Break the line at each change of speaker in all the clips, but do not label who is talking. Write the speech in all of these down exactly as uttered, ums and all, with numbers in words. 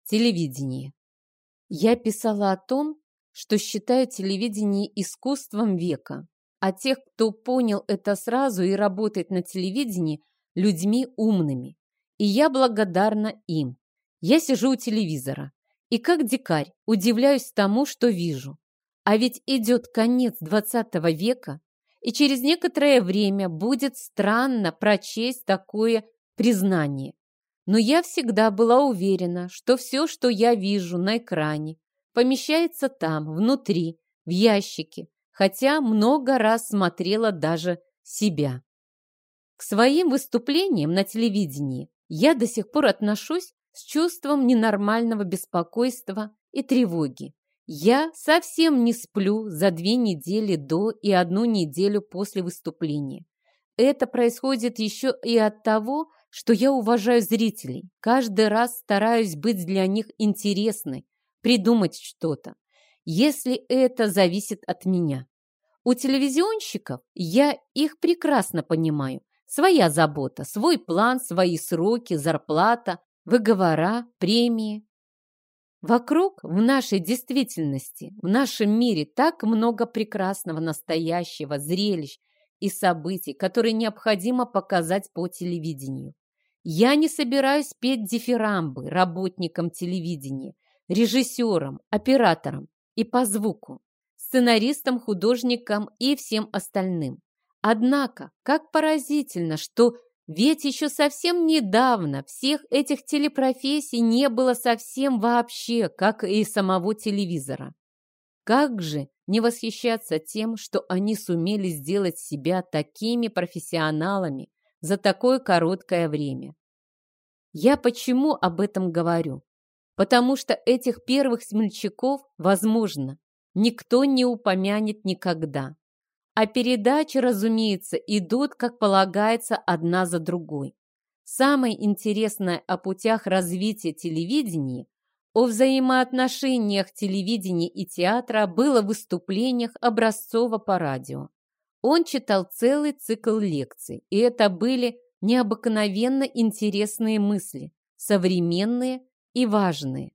Телевидение. Я писала о том, что считаю телевидение искусством века, а тех, кто понял это сразу и работает на телевидении, людьми умными. И я благодарна им. Я сижу у телевизора и как дикарь удивляюсь тому, что вижу. А ведь идет конец двадцатого века, и через некоторое время будет странно прочесть такое признание. Но я всегда была уверена, что все, что я вижу на экране, помещается там, внутри, в ящике, хотя много раз смотрела даже себя. К своим выступлениям на телевидении я до сих пор отношусь с чувством ненормального беспокойства и тревоги. Я совсем не сплю за две недели до и одну неделю после выступления. Это происходит еще и от того, что я уважаю зрителей, каждый раз стараюсь быть для них интересной, придумать что-то, если это зависит от меня. У телевизионщиков я их прекрасно понимаю. Своя забота, свой план, свои сроки, зарплата, выговора, премии. Вокруг, в нашей действительности, в нашем мире так много прекрасного, настоящего, зрелищ и событий, которые необходимо показать по телевидению. Я не собираюсь петь дифирамбы работникам телевидения, режиссерам, операторам и по звуку, сценаристам, художникам и всем остальным. Однако, как поразительно, что ведь еще совсем недавно всех этих телепрофессий не было совсем вообще, как и самого телевизора. Как же не восхищаться тем, что они сумели сделать себя такими профессионалами за такое короткое время. Я почему об этом говорю? Потому что этих первых смельчаков, возможно, никто не упомянет никогда. А передачи, разумеется, идут, как полагается, одна за другой. Самое интересное о путях развития телевидения, о взаимоотношениях телевидения и театра было в выступлениях Образцова по радио. Он читал целый цикл лекций, и это были необыкновенно интересные мысли, современные и важные.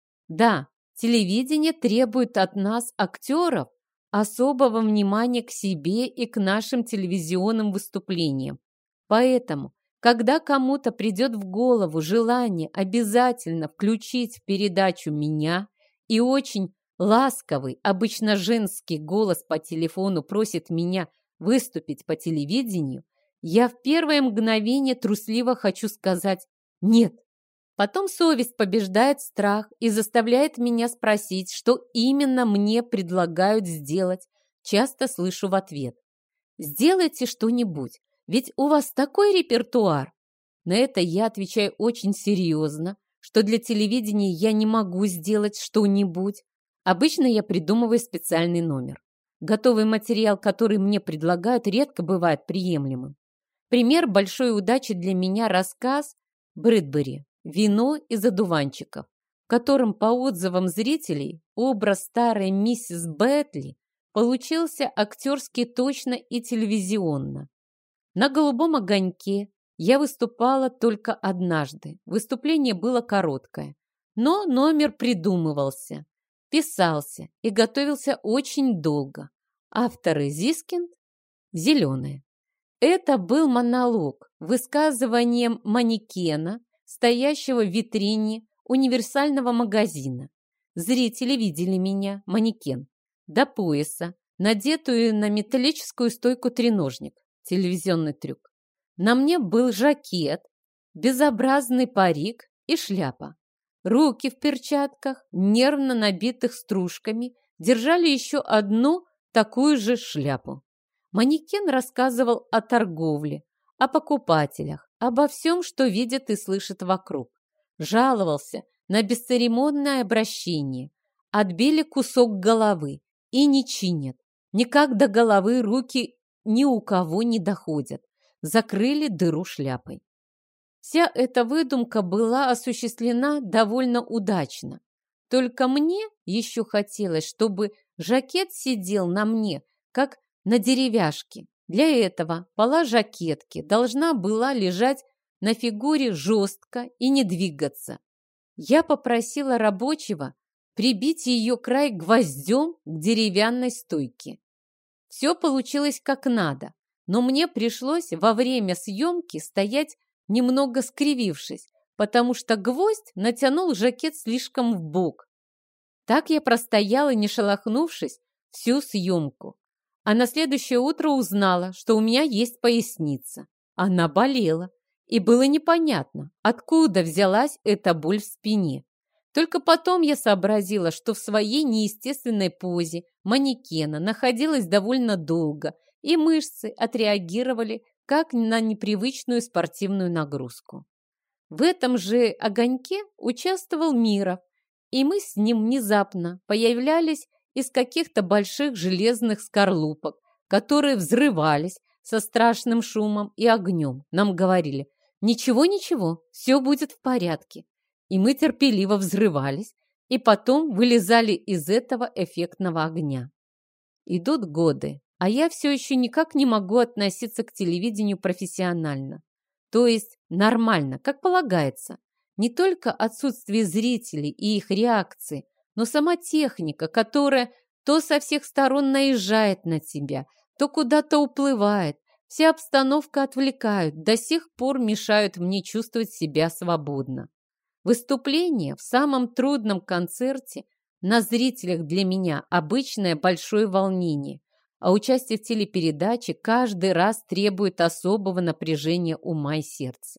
Да, телевидение требует от нас, актеров, особого внимания к себе и к нашим телевизионным выступлениям. Поэтому, когда кому-то придет в голову желание обязательно включить в передачу меня и очень ласковый, обычно женский голос по телефону просит меня выступить по телевидению, я в первое мгновение трусливо хочу сказать «нет». Потом совесть побеждает страх и заставляет меня спросить, что именно мне предлагают сделать. Часто слышу в ответ: «Сделайте что-нибудь, ведь у вас такой репертуар». На это я отвечаю очень серьезно, что для телевидения я не могу сделать что-нибудь. Обычно я придумываю специальный номер. Готовый материал, который мне предлагают, редко бывает приемлемым. Пример большой удачи для меня — рассказ Брэдбери «Вино из одуванчиков», в котором, по отзывам зрителей, образ старой миссис Бэтли получился актерски точно и телевизионно. На «Голубом огоньке» я выступала только однажды. Выступление было короткое, но номер придумывался, писался и готовился очень долго. Авторы Зискинд, «Зеленая». Это был монолог, высказыванием манекена, стоящего в витрине универсального магазина. Зрители видели меня, манекен, до пояса, надетую на металлическую стойку треножник, телевизионный трюк. На мне был жакет, безобразный парик и шляпа. Руки в перчатках, нервно набитых стружками, держали еще одну такую же шляпу. Манекен рассказывал о торговле, о покупателях, обо всем, что видит и слышит вокруг. Жаловался на бесцеремонное обращение. Отбили кусок головы и не чинят. Никак до головы руки ни у кого не доходят. Закрыли дыру шляпой. Вся эта выдумка была осуществлена довольно удачно. Только мне еще хотелось, чтобы жакет сидел на мне, как на деревяшке. Для этого пола жакетки должна была лежать на фигуре жестко и не двигаться. Я попросила рабочего прибить ее край гвоздем к деревянной стойке. Все получилось как надо, но мне пришлось во время съемки стоять немного скривившись, потому что гвоздь натянул жакет слишком в бок. Так я простояла, не шелохнувшись, всю съемку. А на следующее утро узнала, что у меня есть поясница. Она болела, и было непонятно, откуда взялась эта боль в спине. Только потом я сообразила, что в своей неестественной позе манекена находилась довольно долго, и мышцы отреагировали как на непривычную спортивную нагрузку. В этом же огоньке участвовал Миров, и мы с ним внезапно появлялись из каких-то больших железных скорлупок, которые взрывались со страшным шумом и огнем. Нам говорили: «Ничего-ничего, все будет в порядке». И мы терпеливо взрывались, и потом вылезали из этого эффектного огня. Идут годы, а я все еще никак не могу относиться к телевидению профессионально. То есть нормально, как полагается. Не только отсутствие зрителей и их реакции, но сама техника, которая то со всех сторон наезжает на тебя, то куда-то уплывает. Вся обстановка отвлекают, до сих пор мешают мне чувствовать себя свободно. Выступление в самом трудном концерте на зрителях для меня обычное большое волнение, а участие в телепередаче каждый раз требует особого напряжения ума и сердца.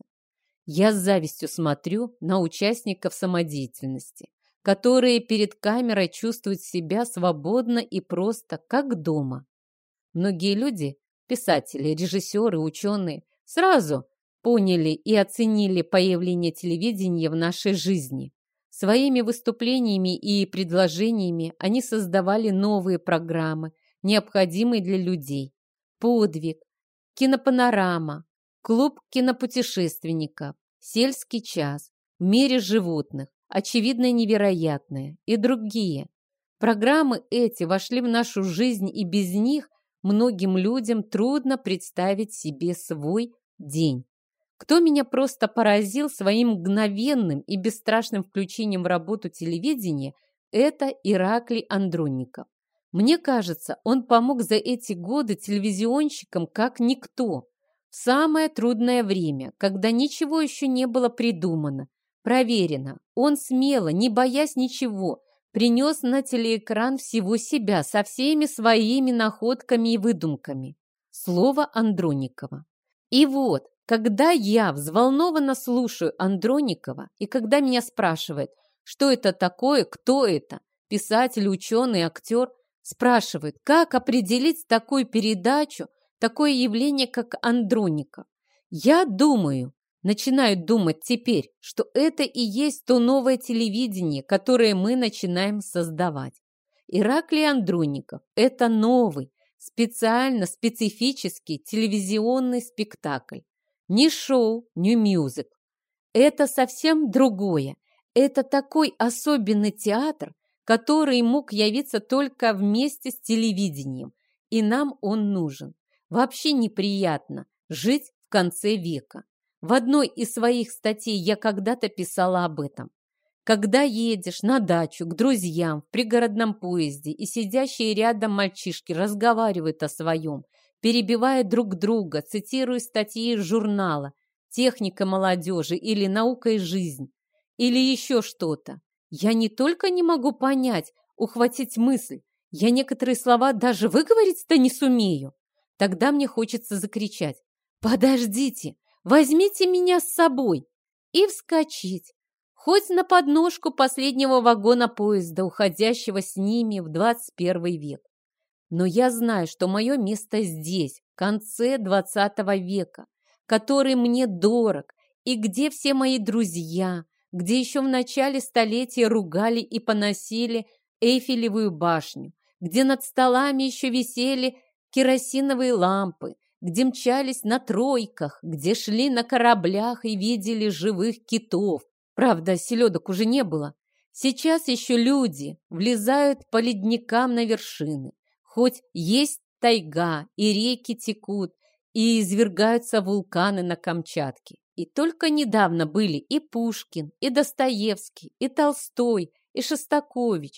Я с завистью смотрю на участников самодеятельности, которые перед камерой чувствуют себя свободно и просто, как дома. Многие люди, писатели, режиссеры, ученые, сразу поняли и оценили появление телевидения в нашей жизни. Своими выступлениями и предложениями они создавали новые программы, необходимые для людей. «Подвиг», «Кинопанорама», «Клуб кинопутешественников», «Сельский час», «В мире животных», «Очевидное невероятное» и другие. Программы эти вошли в нашу жизнь, и без них многим людям трудно представить себе свой день. Кто меня просто поразил своим мгновенным и бесстрашным включением в работу телевидения, это Ираклий Андронников. Мне кажется, он помог за эти годы телевизионщикам как никто. В самое трудное время, когда ничего еще не было придумано, проверено, он смело, не боясь ничего, принес на телеэкран всего себя со всеми своими находками и выдумками. Слово Андронникова. И вот, когда я взволнованно слушаю Андронникова, и когда меня спрашивают, что это такое, кто это, писатель, ученый, актер, спрашивают, как определить такую передачу, такое явление, как Андронников. Я думаю, начинаю думать теперь, что это и есть то новое телевидение, которое мы начинаем создавать. Ираклий Андронников – это новый, специально специфический телевизионный спектакль. Не шоу, не мюзикл. Это совсем другое. Это такой особенный театр, который мог явиться только вместе с телевидением, и нам он нужен. Вообще неприятно жить в конце века. В одной из своих статей я когда-то писала об этом. Когда едешь на дачу к друзьям в пригородном поезде, и сидящие рядом мальчишки разговаривают о своем, перебивая друг друга, цитируя статьи из журнала «Техника молодежи» или «Наука и жизнь», или еще что-то, я не только не могу понять, ухватить мысль, я некоторые слова даже выговорить-то не сумею. Тогда мне хочется закричать: «Подождите, возьмите меня с собой!» и вскочить, хоть на подножку последнего вагона поезда, уходящего с ними в двадцать первый век. Но я знаю, что мое место здесь, в конце двадцатого века, который мне дорог, и где все мои друзья, где еще в начале столетия ругали и поносили Эйфелевую башню, где над столами еще висели керосиновые лампы, где мчались на тройках, где шли на кораблях и видели живых китов. Правда, селедок уже не было. Сейчас еще люди влезают по ледникам на вершины. Хоть есть тайга, и реки текут, и извергаются вулканы на Камчатке. И только недавно были и Пушкин, и Достоевский, и Толстой, и Шостакович.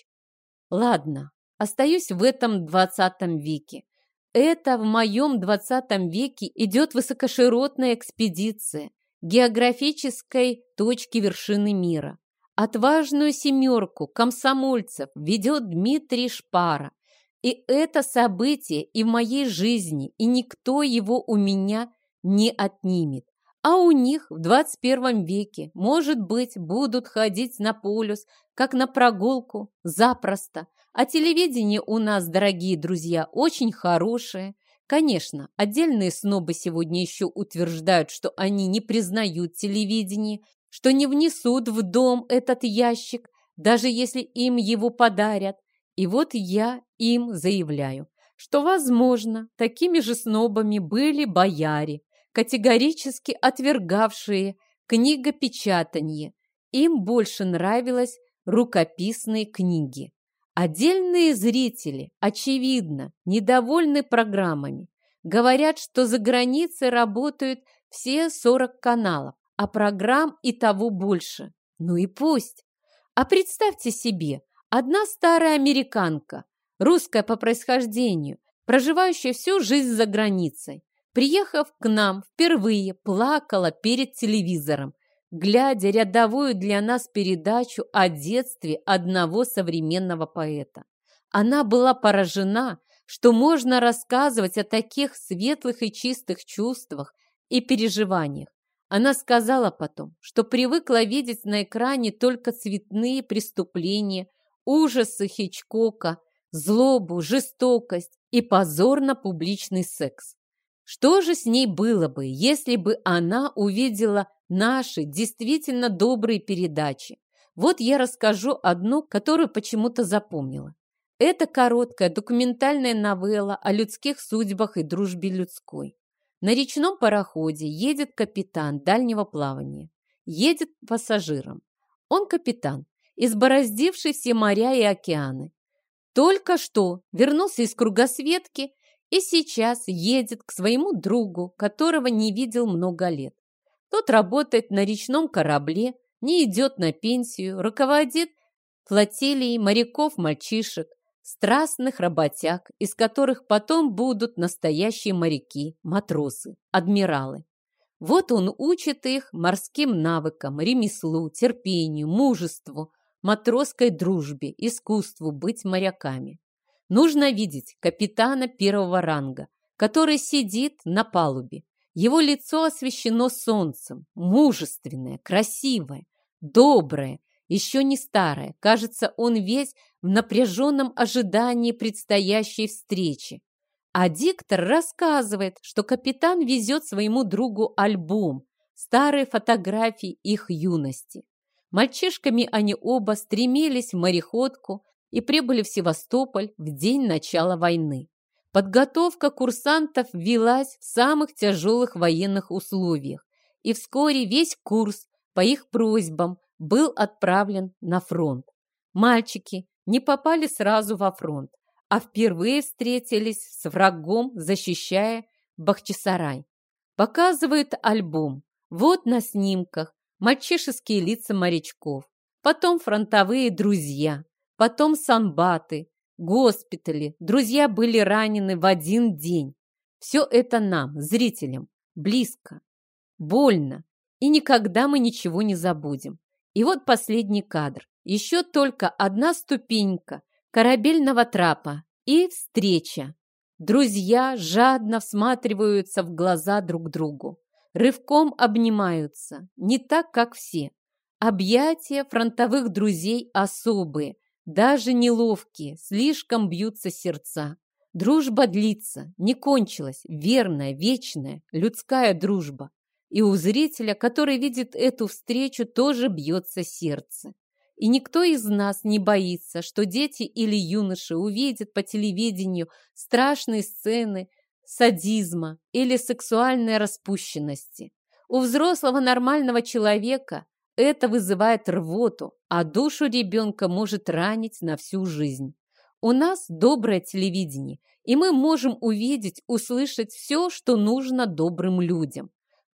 Ладно, остаюсь в этом двадцатом веке. Это в моем двадцатом веке идет высокоширотная экспедиция географической точки вершины мира. Отважную семерку комсомольцев ведет Дмитрий Шпара. И это событие и в моей жизни, и никто его у меня не отнимет. А у них в двадцать первом веке, может быть, будут ходить на полюс, как на прогулку, запросто. А телевидение у нас, дорогие друзья, очень хорошее. Конечно, отдельные снобы сегодня еще утверждают, что они не признают телевидение, что не внесут в дом этот ящик, даже если им его подарят. И вот я им заявляю, что, возможно, такими же снобами были бояре, категорически отвергавшие книгопечатание. Им больше нравились рукописные книги. Отдельные зрители, очевидно, недовольны программами. Говорят, что за границей работают все сорок каналов, а программ и того больше. Ну и пусть. А представьте себе, одна старая американка, русская по происхождению, проживающая всю жизнь за границей, приехав к нам впервые, плакала перед телевизором, глядя рядовую для нас передачу о детстве одного современного поэта. Она была поражена, что можно рассказывать о таких светлых и чистых чувствах и переживаниях. Она сказала потом, что привыкла видеть на экране только цветные преступления, ужасы Хичкока, злобу, жестокость и позорно-публичный секс. Что же с ней было бы, если бы она увидела наши действительно добрые передачи? Вот я расскажу одну, которую почему-то запомнила. Это короткая документальная новелла о людских судьбах и дружбе людской. На речном пароходе едет капитан дальнего плавания. Едет пассажиром. Он капитан, избороздивший все моря и океаны. Только что вернулся из кругосветки и сейчас едет к своему другу, которого не видел много лет. Тот работает на речном корабле, не идет на пенсию, руководит флотилией моряков-мальчишек, страстных работяг, из которых потом будут настоящие моряки, матросы, адмиралы. Вот он учит их морским навыкам, ремеслу, терпению, мужеству, матросской дружбе, искусству быть моряками. Нужно видеть капитана первого ранга, который сидит на палубе. Его лицо освещено солнцем, мужественное, красивое, доброе, еще не старое. Кажется, он весь в напряженном ожидании предстоящей встречи. А диктор рассказывает, что капитан везет своему другу альбом, старые фотографии их юности. Мальчишками они оба стремились в мореходку и прибыли в Севастополь в день начала войны. Подготовка курсантов велась в самых тяжелых военных условиях, и вскоре весь курс по их просьбам был отправлен на фронт. Мальчики не попали сразу во фронт, а впервые встретились с врагом, защищая Бахчисарай. Показывают альбом. Вот на снимках мальчишеские лица морячков, потом фронтовые друзья, потом самбаты, госпитали. Друзья были ранены в один день. Все это нам, зрителям, близко, больно, и никогда мы ничего не забудем. И вот последний кадр. Еще только одна ступенька корабельного трапа и встреча. Друзья жадно всматриваются в глаза друг другу, рывком обнимаются, не так, как все. Объятия фронтовых друзей особые, даже неловкие, слишком бьются сердца. Дружба длится, не кончилась, верная, вечная, людская дружба. И у зрителя, который видит эту встречу, тоже бьется сердце. И никто из нас не боится, что дети или юноши увидят по телевидению страшные сцены садизма или сексуальной распущенности. У взрослого нормального человека это вызывает рвоту, а душу ребенка может ранить на всю жизнь. У нас доброе телевидение, и мы можем увидеть, услышать все, что нужно добрым людям.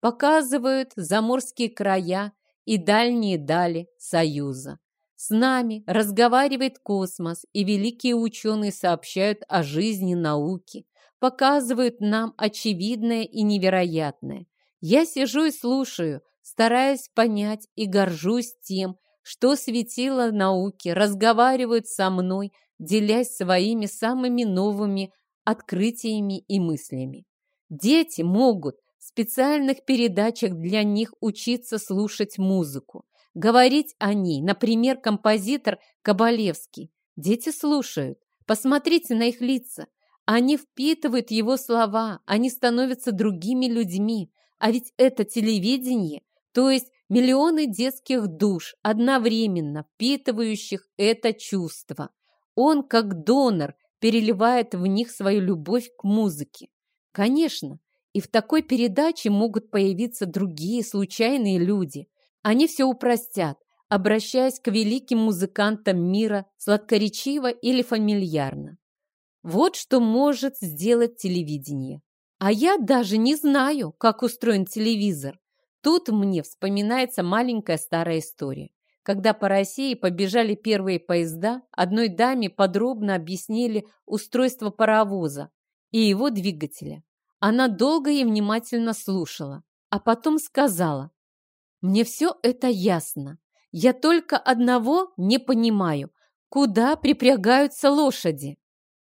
показывают заморские края и дальние дали Союза. С нами разговаривает космос, и великие ученые сообщают о жизни науки, показывают нам очевидное и невероятное. Я сижу и слушаю, стараясь понять и горжусь тем, что светило науки разговаривают со мной, делясь своими самыми новыми открытиями и мыслями. Дети могут в специальных передачах для них учиться слушать музыку, говорить о ней, например, композитор Кабалевский. Дети слушают, посмотрите на их лица. Они впитывают его слова, они становятся другими людьми. А ведь это телевидение, то есть миллионы детских душ, одновременно впитывающих это чувство. Он, как донор, переливает в них свою любовь к музыке. Конечно, и в такой передаче могут появиться другие случайные люди. Они все упростят, обращаясь к великим музыкантам мира сладкоречиво или фамильярно. Вот что может сделать телевидение. А я даже не знаю, как устроен телевизор. Тут мне вспоминается маленькая старая история. Когда по России побежали первые поезда, одной даме подробно объяснили устройство паровоза и его двигателя. Она долго и внимательно слушала, а потом сказала: «Мне все это ясно. Я только одного не понимаю, куда припрягаются лошади».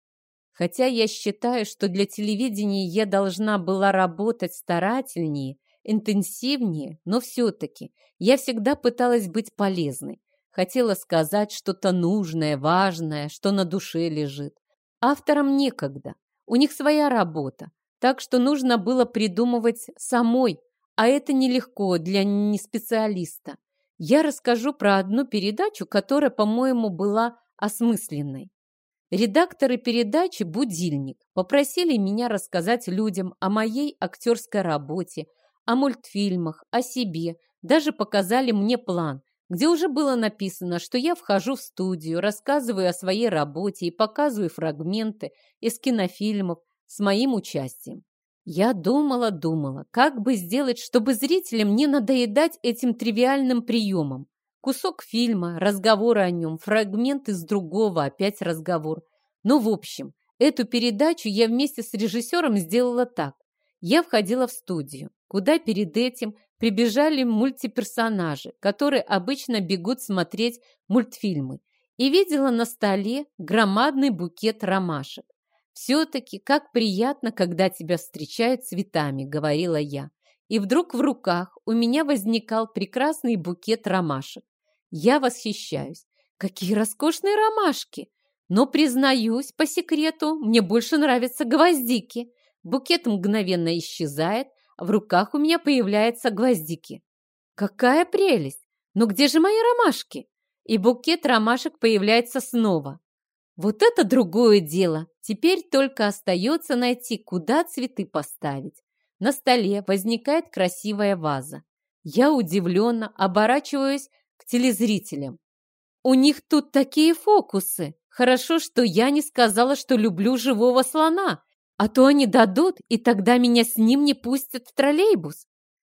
Хотя я считаю, что для телевидения я должна была работать старательнее, интенсивнее, но все-таки я всегда пыталась быть полезной. Хотела сказать что-то нужное, важное, что на душе лежит. Авторам некогда, у них своя работа, так что нужно было придумывать самой, а это нелегко для неспециалиста. Я расскажу про одну передачу, которая, по-моему, была осмысленной. Редакторы передачи «Будильник» попросили меня рассказать людям о моей актерской работе, о мультфильмах, о себе, даже показали мне план, где уже было написано, что я вхожу в студию, рассказываю о своей работе и показываю фрагменты из кинофильмов с моим участием. Я думала-думала, как бы сделать, чтобы зрителям не надоедать этим тривиальным приемом. Кусок фильма, разговоры о нем, фрагмент из другого, опять разговор. Ну, в общем, эту передачу я вместе с режиссером сделала так. Я входила в студию, куда перед этим прибежали мультиперсонажи, которые обычно бегут смотреть мультфильмы, и видела на столе громадный букет ромашек. «Все-таки как приятно, когда тебя встречают цветами», — говорила я. И вдруг в руках у меня возникал прекрасный букет ромашек. Я восхищаюсь. Какие роскошные ромашки! Но, признаюсь, по секрету, мне больше нравятся гвоздики. Букет мгновенно исчезает, а в руках у меня появляются гвоздики. Какая прелесть! Но где же мои ромашки? И букет ромашек появляется снова. Вот это другое дело. Теперь только остается найти, куда цветы поставить. На столе возникает красивая ваза. Я удивленно оборачиваюсь к телезрителям. У них тут такие фокусы. Хорошо, что я не сказала, что люблю живого слона, а то они дадут, и тогда меня с ним не пустят в троллейбус.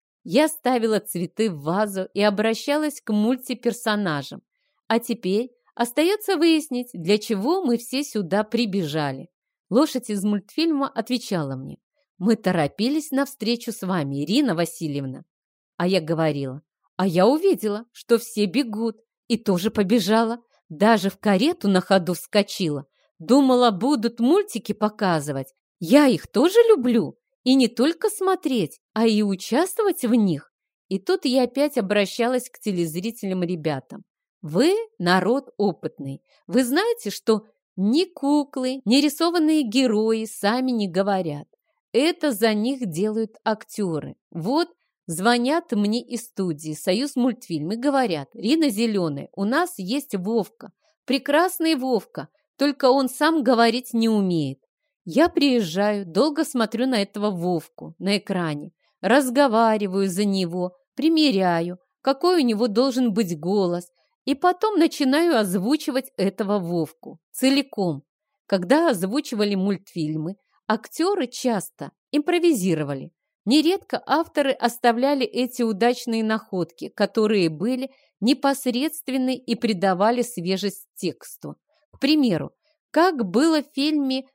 Я ставила цветы в вазу и обращалась к мультиперсонажам. А теперь остается выяснить, для чего мы все сюда прибежали. Лошадь из мультфильма отвечала мне: «Мы торопились на встречу с вами, Ирина Васильевна». А я говорила: «А я увидела, что все бегут, и тоже побежала. Даже в карету на ходу вскочила. Думала, будут мультики показывать. Я их тоже люблю. И не только смотреть, а и участвовать в них». И тут я опять обращалась к телезрителям-ребятам. Вы народ опытный. Вы знаете, что ни куклы, ни рисованные герои сами не говорят. Это за них делают актеры. Вот звонят мне из студии «Союз мультфильм» и говорят: «Рина Зеленая, у нас есть Вовка, прекрасный Вовка, только он сам говорить не умеет». Я приезжаю, долго смотрю на этого Вовку на экране, разговариваю за него, примеряю, какой у него должен быть голос, и потом начинаю озвучивать этого Вовку целиком. Когда озвучивали мультфильмы, актеры часто импровизировали. Нередко авторы оставляли эти удачные находки, которые были непосредственны и придавали свежесть тексту. К примеру, как было в фильме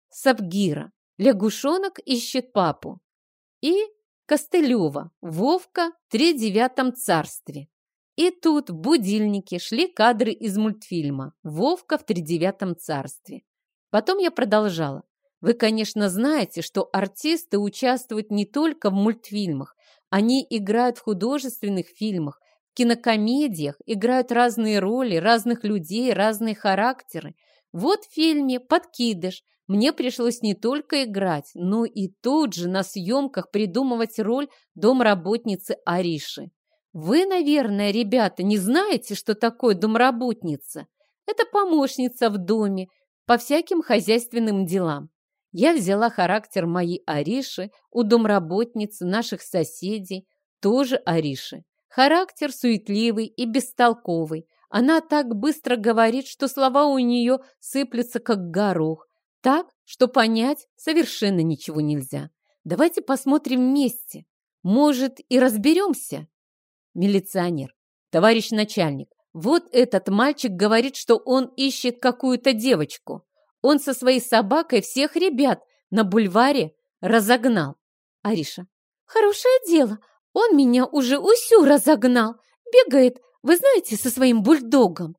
Сабгира «Лягушонок ищет папу» и Костылева «Вовка в тридевятом царстве». И тут в будильнике шли кадры из мультфильма «Вовка в тридевятом царстве». Потом я продолжала. Вы, конечно, знаете, что артисты участвуют не только в мультфильмах, они играют в художественных фильмах, в кинокомедиях, играют разные роли, разных людей, разные характеры. Вот в фильме «Подкидыш» мне пришлось не только играть, но и тут же на съемках придумывать роль домработницы Ариши. Вы, наверное, ребята, не знаете, что такое домработница? Это помощница в доме по всяким хозяйственным делам. Я взяла характер моей Ариши у домработницы наших соседей, тоже Ариши. Характер суетливый и бестолковый. Она так быстро говорит, что слова у нее сыплются, как горох. Так, что понять совершенно ничего нельзя. Давайте посмотрим вместе. Может, и разберемся? Милиционер. Товарищ начальник, вот этот мальчик говорит, что он ищет какую-то девочку. Он со своей собакой всех ребят на бульваре разогнал. Ариша. Хорошее дело. Он меня уже усю разогнал. Бегает, вы знаете, со своим бульдогом.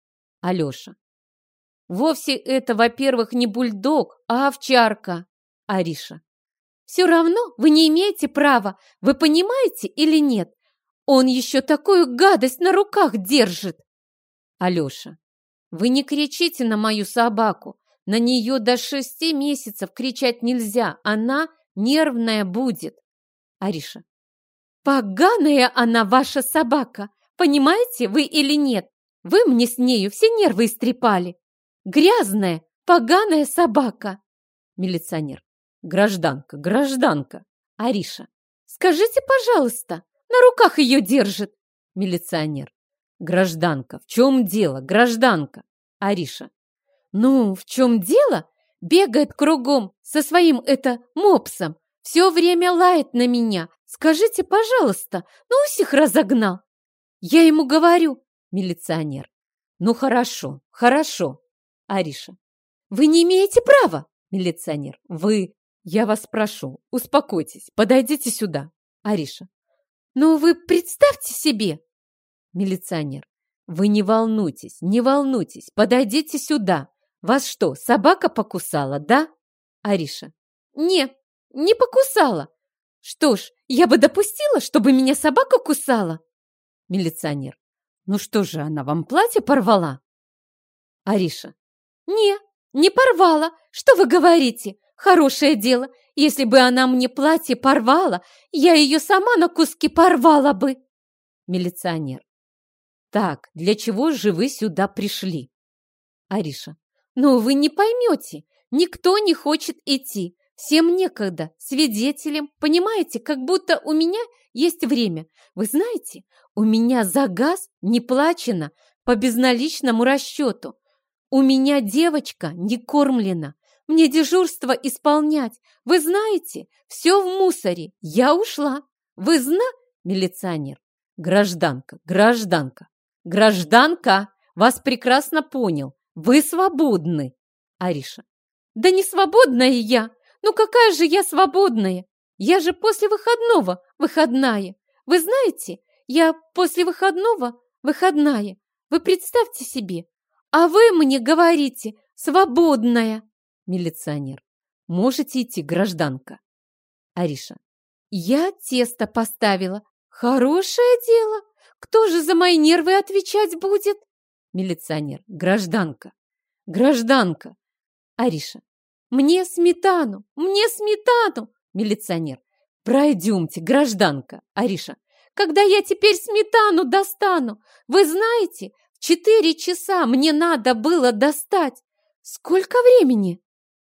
Алеша. Вовсе это, во-первых, не бульдог, а овчарка. Ариша. Все равно вы не имеете права. Вы понимаете или нет? Он еще такую гадость на руках держит. Алеша. Вы не кричите на мою собаку. На нее до шести месяцев кричать нельзя. Она нервная будет. Ариша. Поганая она, ваша собака. Понимаете вы или нет? Вы мне с нею все нервы истрепали. Грязная, поганая собака. Милиционер. Гражданка, гражданка. Ариша. Скажите, пожалуйста, на руках ее держит. Милиционер. Гражданка, в чем дело, гражданка? Ариша. Ну, в чем дело? Бегает кругом со своим это мопсом. Все время лает на меня. Скажите, пожалуйста, ну усих разогнал. Я ему говорю. Милиционер. Ну хорошо, хорошо. Ариша. Вы не имеете права. Милиционер. Вы, я вас прошу, успокойтесь, подойдите сюда. Ариша. Ну вы представьте себе. Милиционер. Вы не волнуйтесь, не волнуйтесь, подойдите сюда. Вас что, собака покусала, да? Ариша. Не, не покусала. Что ж, я бы допустила, чтобы меня собака кусала. Милиционер. Ну что же, она вам платье порвала? Ариша. Не, не порвала. Что вы говорите? Хорошее дело. Если бы она мне платье порвала, я ее сама на куски порвала бы. Милиционер. Так, для чего же вы сюда пришли? Ариша. Ну, вы не поймете. Никто не хочет идти. Всем некогда. Свидетелем. Понимаете, как будто у меня есть время. Вы знаете, у меня за газ не плачено по безналичному расчету. У меня девочка не кормлена. Мне дежурство исполнять. Вы знаете, все в мусоре. Я ушла. Вы зна... Милиционер. Гражданка, гражданка. Гражданка, вас прекрасно понял. Вы свободны. Ариша. Да не свободная я. Ну какая же я свободная? Я же после выходного выходная. Вы знаете, я после выходного выходная. Вы представьте себе. А вы мне говорите, свободная. Милиционер. Можете идти, гражданка. Ариша. Я тесто поставила. Хорошее дело. Кто же за мои нервы отвечать будет? Милиционер. Гражданка. Гражданка. Ариша. Мне сметану. Мне сметану. Милиционер. Пройдемте, гражданка. Ариша. Когда я теперь сметану достану? Вы знаете, в четыре часа мне надо было достать. Сколько времени?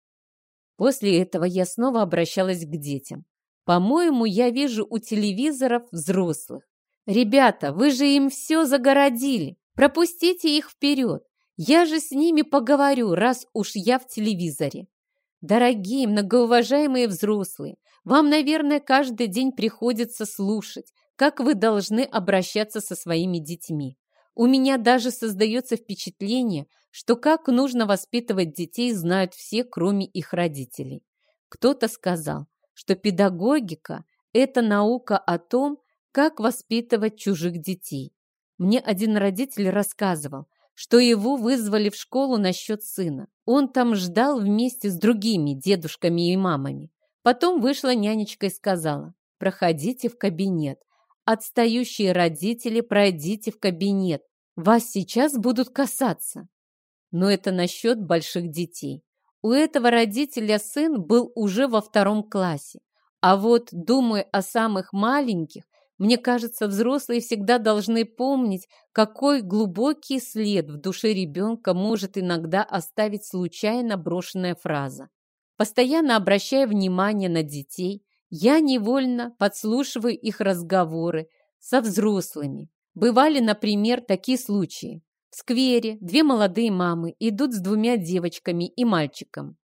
После этого я снова обращалась к детям. По-моему, я вижу у телевизоров взрослых. Ребята, вы же им все загородили. Пропустите их вперед. Я же с ними поговорю, раз уж я в телевизоре. Дорогие, многоуважаемые взрослые, Вам, наверное, каждый день приходится слушать, как вы должны обращаться со своими детьми. У меня даже создается впечатление, что как нужно воспитывать детей, знают все, кроме их родителей. Кто-то сказал, что педагогика – это наука о том, как воспитывать чужих детей. Мне один родитель рассказывал, что его вызвали в школу насчет сына. Он там ждал вместе с другими дедушками и мамами. Потом вышла нянечка и сказала: «Проходите в кабинет. Отстающие родители, пройдите в кабинет. Вас сейчас будут касаться». Но это насчет больших детей. У этого родителя сын был уже во втором классе. А вот, думая о самых маленьких, мне кажется, взрослые всегда должны помнить, какой глубокий след в душе ребенка может иногда оставить случайно брошенная фраза. Постоянно обращая внимание на детей, я невольно подслушиваю их разговоры со взрослыми. Бывали, например, такие случаи. В сквере две молодые мамы идут с двумя девочками и мальчиком.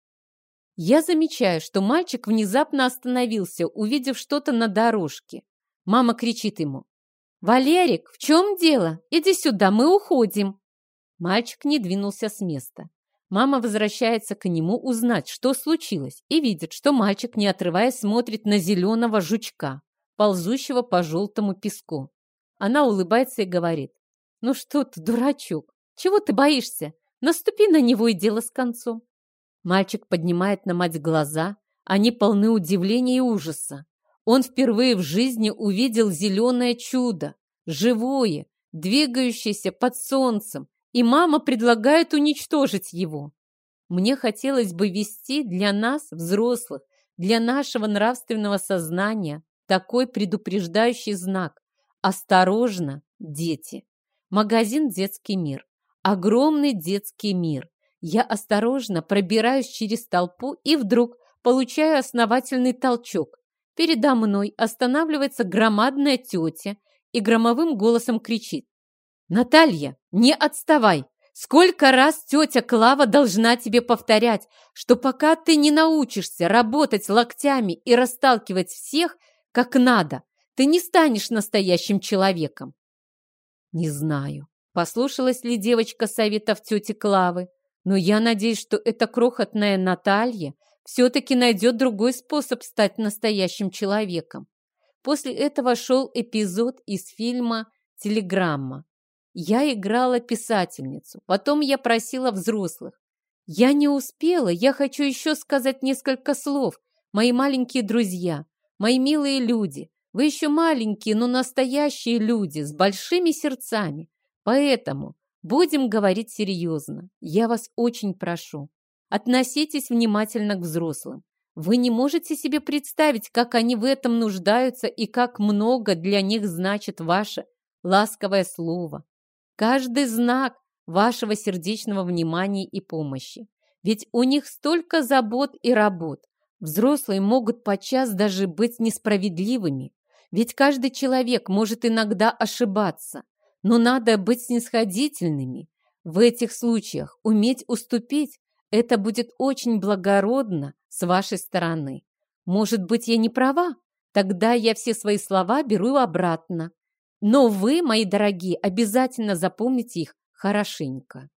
Я замечаю, что мальчик внезапно остановился, увидев что-то на дорожке. Мама кричит ему: «Валерик, в чем дело? Иди сюда, мы уходим». Мальчик не двинулся с места. Мама возвращается к нему узнать, что случилось, и видит, что мальчик, не отрываясь, смотрит на зеленого жучка, ползущего по желтому песку. Она улыбается и говорит: «Ну что ты, дурачок, чего ты боишься? Наступи на него, и дело с концом». Мальчик поднимает на мать глаза, они полны удивления и ужаса. Он впервые в жизни увидел зеленое чудо, живое, двигающееся под солнцем, и мама предлагает уничтожить его. Мне хотелось бы вести для нас, взрослых, для нашего нравственного сознания, такой предупреждающий знак: «Осторожно, дети». Магазин «Детский мир». Огромный детский мир. Я осторожно пробираюсь через толпу и вдруг получаю основательный толчок. Передо мной останавливается громадная тетя и громовым голосом кричит: «Наталья, не отставай! Сколько раз тетя Клава должна тебе повторять, что пока ты не научишься работать локтями и расталкивать всех как надо, ты не станешь настоящим человеком». Не знаю, послушалась ли девочка советов тети Клавы, но я надеюсь, что эта крохотная Наталья все-таки найдет другой способ стать настоящим человеком. После этого шел эпизод из фильма «Телеграмма». Я играла писательницу, потом я просила взрослых. Я не успела, я хочу еще сказать несколько слов. Мои маленькие друзья, мои милые люди, вы еще маленькие, но настоящие люди с большими сердцами. Поэтому будем говорить серьезно. Я вас очень прошу. Относитесь внимательно к взрослым. Вы не можете себе представить, как они в этом нуждаются и как много для них значит ваше ласковое слово. Каждый знак вашего сердечного внимания и помощи. Ведь у них столько забот и работ. Взрослые могут подчас даже быть несправедливыми. Ведь каждый человек может иногда ошибаться. Но надо быть снисходительными. В этих случаях уметь уступить – это будет очень благородно с вашей стороны. Может быть, я не права? Тогда я все свои слова беру обратно. Но вы, мои дорогие, обязательно запомните их хорошенько.